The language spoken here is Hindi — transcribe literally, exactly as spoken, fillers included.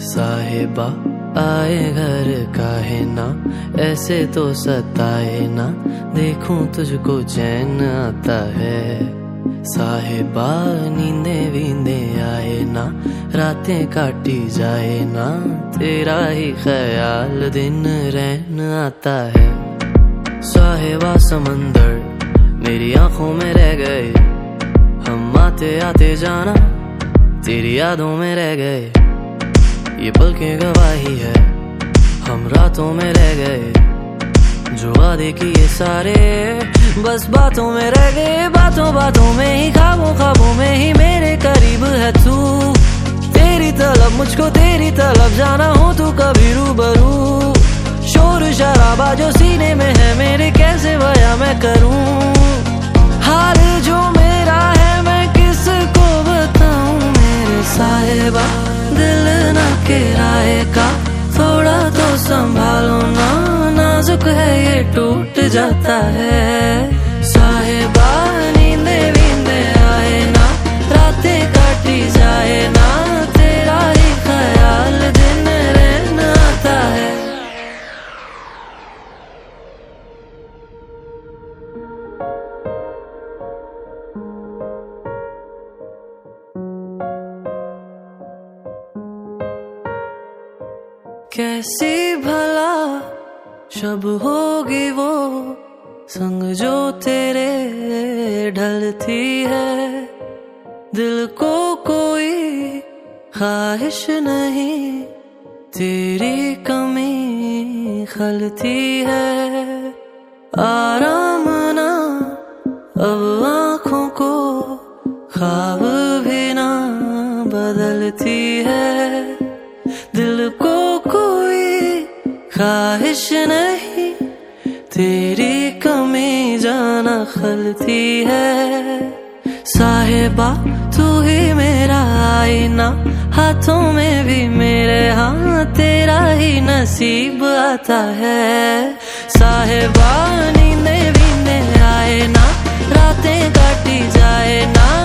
साहिबा आए घर काहे ना, ऐसे तो सताए ना, देखूं तुझको चैन आता है। साहिबा नींदे वींदे आए ना, रातें काटी जाए ना, तेरा ही ख्याल दिन रहन आता है। साहिबा समंदर मेरी आंखों में रह गए, हम आते आते जाना तेरी यादों में रह गए। ये पल की गवाही है, हम रातों में रह गए, जो वादे किए सारे बस बातों में रह गए। बातों बातों में ही, ख्वाबों ख्वाबों में ही मेरे करीब है तू। तेरी तलब मुझको तेरी तलब जाना हो तू कभी रूबरू। शोर शराबा जो सीने में है मेरे, कैसे बयां मैं करूं। हाल जो मेरा है मैं किसको बताऊं मेरे साहिबा। दिल ना किराए का, थोड़ा तो संभालो ना, नाजुक है ये टूट जाता है। साहिबा नींदे वींदे आए ना, रातें काटी जाए ना, तेरा ही ख्याल दिन रहन आता है। कैसी भला शब होगी वो संग जो तेरे ढलती है। दिल को कोई ख्वाहिश नहीं, तेरी कमी खलती है। आराम ना अब आँखों को, ख्वाब भी ना बदलती है। दिल को कोई ख्वाहिश नहीं, तेरी कमी जाना खलती है। साहिबा तू ही मेरा आईना, हाथों में भी मेरे, हाँ तेरा ही नसीब आता है। साहिबा नींदे वींदे आए ना, रातें काटी जाए ना,